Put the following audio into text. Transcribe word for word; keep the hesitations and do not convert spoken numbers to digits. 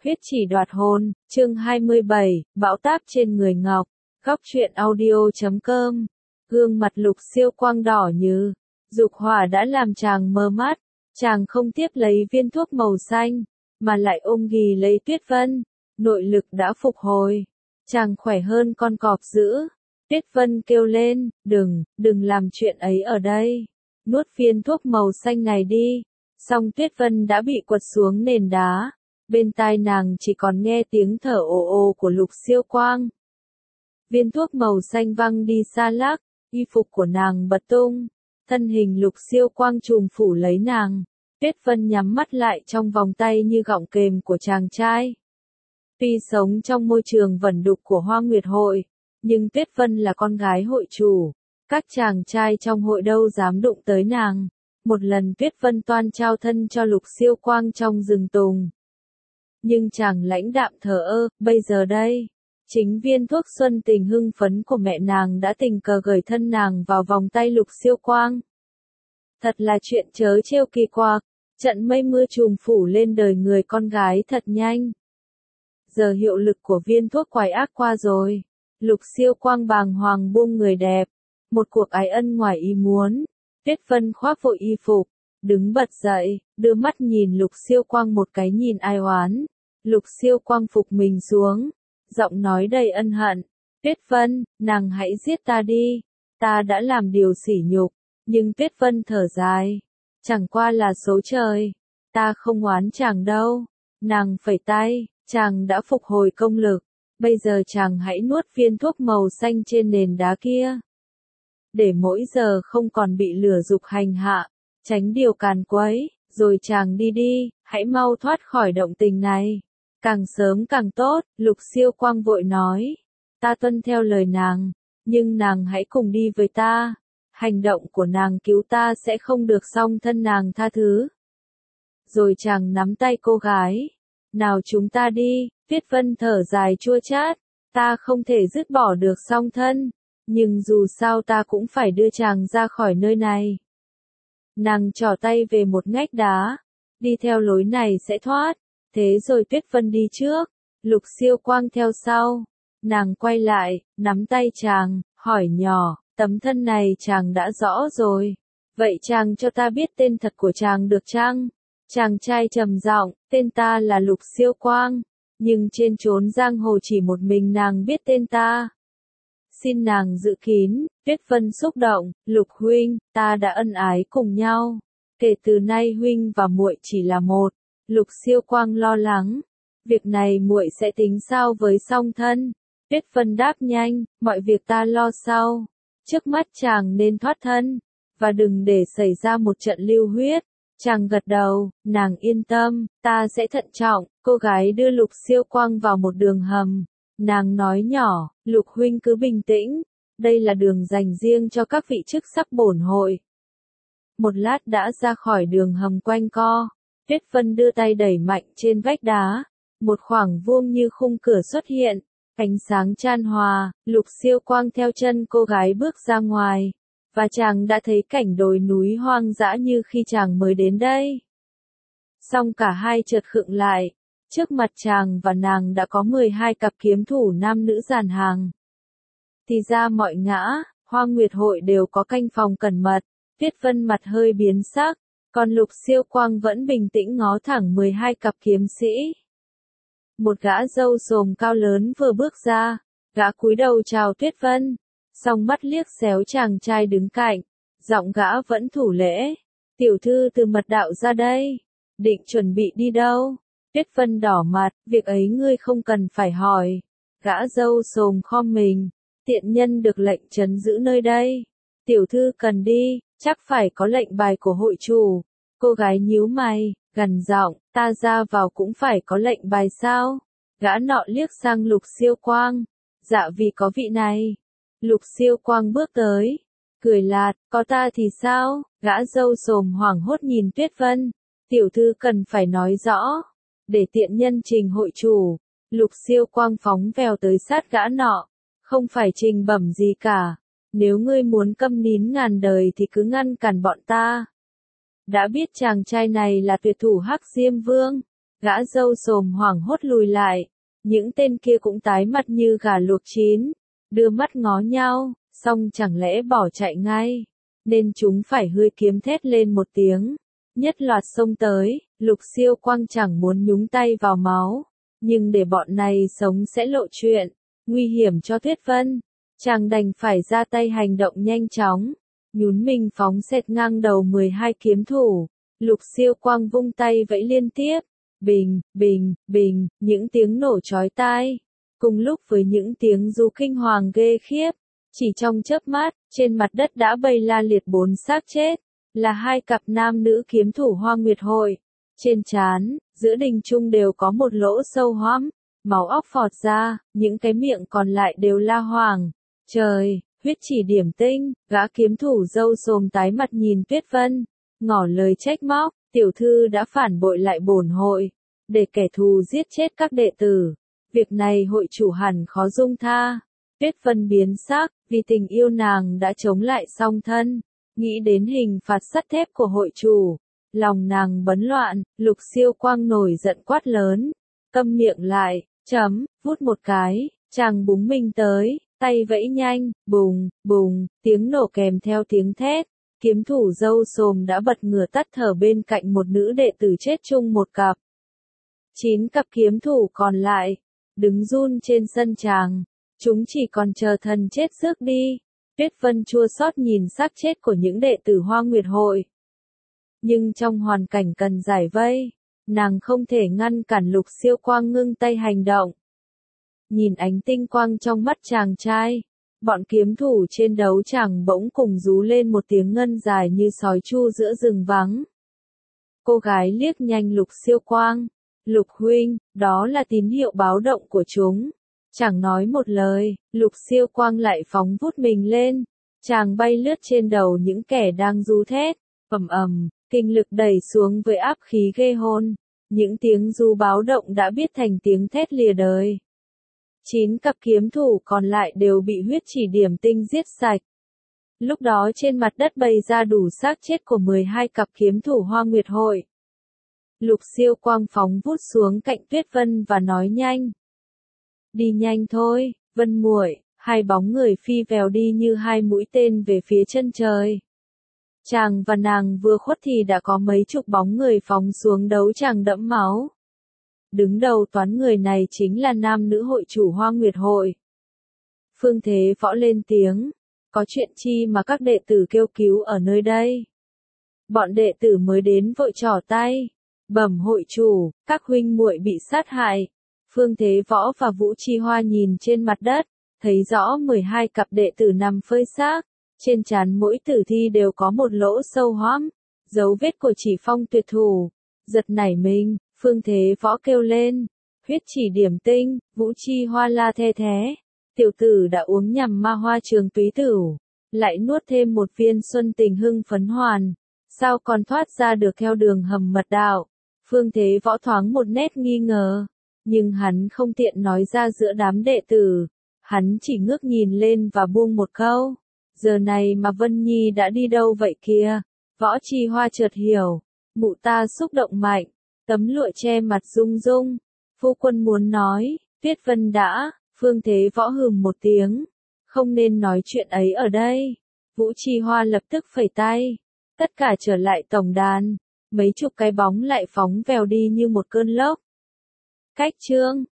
Huyết chỉ đoạt hồn, chương hai mươi bảy, bão táp trên người Ngọc, góc truyện audio chấm com. Gương mặt Lục Siêu Quang đỏ như, dục hỏa đã làm chàng mơ mắt, chàng không tiếp lấy viên thuốc màu xanh, mà lại ôm ghì lấy Tuyết Vân, nội lực đã phục hồi, chàng khỏe hơn con cọp dữ. Tuyết Vân kêu lên, đừng, đừng làm chuyện ấy ở đây, nuốt viên thuốc màu xanh này đi, song Tuyết Vân đã bị quật xuống nền đá. Bên tai nàng chỉ còn nghe tiếng thở ồ ồ của Lục Siêu Quang. Viên thuốc màu xanh văng đi xa lắc, y phục của nàng bật tung, thân hình Lục Siêu Quang trùm phủ lấy nàng. Tuyết Vân nhắm mắt lại trong vòng tay như gọng kềm của chàng trai. Tuy sống trong môi trường vẩn đục của Hoa Nguyệt hội, nhưng Tuyết Vân là con gái hội chủ, các chàng trai trong hội đâu dám đụng tới nàng. Một lần Tuyết Vân toan trao thân cho Lục Siêu Quang trong rừng tùng. Nhưng chàng lãnh đạm thờ ơ, bây giờ đây, chính viên thuốc xuân tình hưng phấn của mẹ nàng đã tình cờ gửi thân nàng vào vòng tay Lục Siêu Quang. Thật là chuyện chớ trêu kỳ quặc, trận mây mưa trùm phủ lên đời người con gái thật nhanh. Giờ hiệu lực của viên thuốc quái ác qua rồi, Lục Siêu Quang bàng hoàng buông người đẹp, một cuộc ái ân ngoài ý muốn. Tuyết Vân khoác vội y phục, đứng bật dậy, đưa mắt nhìn Lục Siêu Quang một cái nhìn ai oán. Lục Siêu Quang phục mình xuống, giọng nói đầy ân hận. Tuyết Vân, nàng hãy giết ta đi, ta đã làm điều sỉ nhục. Nhưng Tuyết Vân thở dài, chẳng qua là số trời, ta không oán chàng đâu. Nàng phẩy tay, chàng đã phục hồi công lực, bây giờ chàng hãy nuốt viên thuốc màu xanh trên nền đá kia. Để mỗi giờ không còn bị lửa dục hành hạ, tránh điều càn quấy, rồi chàng đi đi, hãy mau thoát khỏi động tình này. Càng sớm càng tốt, Lục Siêu Quang vội nói. Ta tuân theo lời nàng, nhưng nàng hãy cùng đi với ta. Hành động của nàng cứu ta sẽ không được song thân nàng tha thứ. Rồi chàng nắm tay cô gái. Nào chúng ta đi, Tuyết Vân thở dài chua chát. Ta không thể dứt bỏ được song thân, nhưng dù sao ta cũng phải đưa chàng ra khỏi nơi này. Nàng trỏ tay về một ngách đá. Đi theo lối này sẽ thoát. Thế rồi Tuyết Vân đi trước, Lục Siêu Quang theo sau. Nàng quay lại, nắm tay chàng, hỏi nhỏ, tấm thân này chàng đã rõ rồi. Vậy chàng cho ta biết tên thật của chàng được chăng? Chàng trai trầm giọng, tên ta là Lục Siêu Quang, nhưng trên chốn giang hồ chỉ một mình nàng biết tên ta. Xin nàng giữ kín. Tuyết Vân xúc động, Lục huynh, ta đã ân ái cùng nhau. Kể từ nay huynh và muội chỉ là một. Lục Siêu Quang lo lắng, việc này muội sẽ tính sao với song thân? Tuyết Vân đáp nhanh, mọi việc ta lo sau. Trước mắt chàng nên thoát thân, và đừng để xảy ra một trận lưu huyết. Chàng gật đầu, nàng yên tâm, ta sẽ thận trọng. Cô gái đưa Lục Siêu Quang vào một đường hầm. Nàng nói nhỏ, Lục huynh cứ bình tĩnh, đây là đường dành riêng cho các vị chức sắc bổn hội. Một lát đã ra khỏi đường hầm quanh co. Tuyết Vân đưa tay đẩy mạnh trên vách đá, một khoảng vuông như khung cửa xuất hiện, ánh sáng chan hòa, Lục Siêu Quang theo chân cô gái bước ra ngoài, và chàng đã thấy cảnh đồi núi hoang dã như khi chàng mới đến đây. Song cả hai chợt khựng lại, trước mặt chàng và nàng đã có mười hai cặp kiếm thủ nam nữ dàn hàng. Thì ra mọi ngã, Hoa Nguyệt hội đều có canh phòng cẩn mật. Tuyết Vân mặt hơi biến sắc. Còn Lục Siêu Quang vẫn bình tĩnh ngó thẳng mười hai cặp kiếm sĩ. Một gã râu xồm cao lớn vừa bước ra, gã cúi đầu chào Tuyết Vân, song mắt liếc xéo chàng trai đứng cạnh, giọng gã vẫn thủ lễ. Tiểu thư từ mật đạo ra đây, định chuẩn bị đi đâu? Tuyết Vân đỏ mặt, việc ấy ngươi không cần phải hỏi. Gã râu xồm khom mình, tiện nhân được lệnh trấn giữ nơi đây. Tiểu thư cần đi, chắc phải có lệnh bài của hội chủ. Cô gái nhíu mày, gằn giọng, ta ra vào cũng phải có lệnh bài sao? Gã nọ liếc sang Lục Siêu Quang, dạ vì có vị này. Lục Siêu Quang bước tới, cười lạt, có ta thì sao? Gã râu xồm hoảng hốt nhìn Tuyết Vân, tiểu thư cần phải nói rõ, để tiện nhân trình hội chủ. Lục Siêu Quang phóng vèo tới sát gã nọ, không phải trình bẩm gì cả. Nếu ngươi muốn câm nín ngàn đời thì cứ ngăn cản bọn ta. Đã biết chàng trai này là tuyệt thủ Hắc Diêm Vương, Gã râu xồm hoảng hốt lùi lại. Những tên kia cũng tái mặt như gà luộc chín, đưa mắt ngó nhau, xong chẳng lẽ bỏ chạy ngay. Nên chúng phải hươi kiếm thét lên một tiếng. Nhất loạt xông tới, Lục Siêu Quang chẳng muốn nhúng tay vào máu. Nhưng để bọn này sống sẽ lộ chuyện, nguy hiểm cho Tuyết Vân. Chàng đành phải ra tay hành động nhanh chóng. Nhún mình phóng xẹt ngang đầu mười hai kiếm thủ. Lục Siêu Quang vung tay vẫy liên tiếp. Bình, bình, bình, những tiếng nổ chói tai. Cùng lúc với những tiếng rú kinh hoàng ghê khiếp. Chỉ trong chớp mắt, trên mặt đất đã bày la liệt bốn xác chết. Là hai cặp nam nữ kiếm thủ Hoa Nguyệt Hội. Trên trán, giữa đình trung đều có một lỗ sâu hoắm. Máu óc phọt ra, những cái miệng còn lại đều la hoàng. Trời, huyết chỉ điểm tinh, gã kiếm thủ râu xồm tái mặt nhìn Tuyết Vân. Ngỏ lời trách móc, tiểu thư đã phản bội lại bổn hội. Để kẻ thù giết chết các đệ tử. Việc này hội chủ hẳn khó dung tha. Tuyết Vân biến sắc, vì tình yêu nàng đã chống lại song thân. Nghĩ đến hình phạt sắt thép của hội chủ. Lòng nàng bấn loạn, Lục Siêu Quang nổi giận quát lớn. Câm miệng lại, chấm, vút một cái, chàng búng mình tới, tay vẫy nhanh, bùng, bùng, tiếng nổ kèm theo tiếng thét. Kiếm thủ râu xồm đã bật ngửa tắt thở bên cạnh một nữ đệ tử chết chung một cặp. Chín cặp kiếm thủ còn lại, đứng run trên sân tràng. Chúng chỉ còn chờ thần chết rước đi. Tuyết Vân chua xót nhìn xác chết của những đệ tử Hoa Nguyệt Hội. Nhưng trong hoàn cảnh cần giải vây, nàng không thể ngăn cản Lục Siêu Quang ngưng tay hành động. Nhìn ánh tinh quang trong mắt chàng trai, bọn kiếm thủ trên đấu tràng bỗng cùng rú lên một tiếng ngân dài như sói chu giữa rừng vắng. Cô gái liếc nhanh Lục Siêu Quang. Lục huynh, đó là tín hiệu báo động của chúng. Chẳng nói một lời, Lục Siêu Quang lại phóng vút mình lên. Chàng bay lướt trên đầu những kẻ đang rú thét. Ầm ầm, kinh lực đẩy xuống với áp khí ghê hồn. Những tiếng rú báo động đã biết thành tiếng thét lìa đời. Chín cặp kiếm thủ còn lại đều bị huyết chỉ điểm tinh giết sạch. Lúc đó trên mặt đất bày ra đủ xác chết của mười hai cặp kiếm thủ Hoa Nguyệt Hội. Lục Siêu Quang phóng vút xuống cạnh Tuyết Vân và nói nhanh. Đi nhanh thôi, Vân muội. Hai bóng người phi vèo đi như hai mũi tên về phía chân trời. Chàng và nàng vừa khuất thì đã có mấy chục bóng người phóng xuống đấu tràng đẫm máu. Đứng đầu toán người này chính là nam nữ hội chủ Hoa Nguyệt Hội. Phương Thế Võ lên tiếng. Có chuyện chi mà các đệ tử kêu cứu ở nơi đây? Bọn đệ tử mới đến vội trỏ tay. Bẩm hội chủ, các huynh muội bị sát hại. Phương Thế Võ và Vũ Chi Hoa nhìn trên mặt đất, thấy rõ mười hai cặp đệ tử nằm phơi xác. Trên trán mỗi tử thi đều có một lỗ sâu hoắm, dấu vết của chỉ phong tuyệt thủ. Giật nảy mình, Phương Thế Võ kêu lên. Huyết chỉ điểm tinh, Vũ Chi Hoa la the thế. Tiểu tử đã uống nhầm ma hoa trường túy tửu, lại nuốt thêm một viên xuân tình hưng phấn hoàn. Sao còn thoát ra được theo đường hầm mật đạo? Phương Thế Võ thoáng một nét nghi ngờ. Nhưng hắn không tiện nói ra giữa đám đệ tử. Hắn chỉ ngước nhìn lên và buông một câu. Giờ này mà Vân Nhi đã đi đâu vậy kia? Võ Chi Hoa chợt hiểu. Mụ ta xúc động mạnh. Tấm lụa che mặt rung rung. Phu quân muốn nói, Tuyết Vân đã. Phương Thế Võ hừm một tiếng. Không nên nói chuyện ấy ở đây. Vũ Chi Hoa lập tức phẩy tay. Tất cả trở lại tổng đàn. Mấy chục cái bóng lại phóng vèo đi như một cơn lốc. Cách chương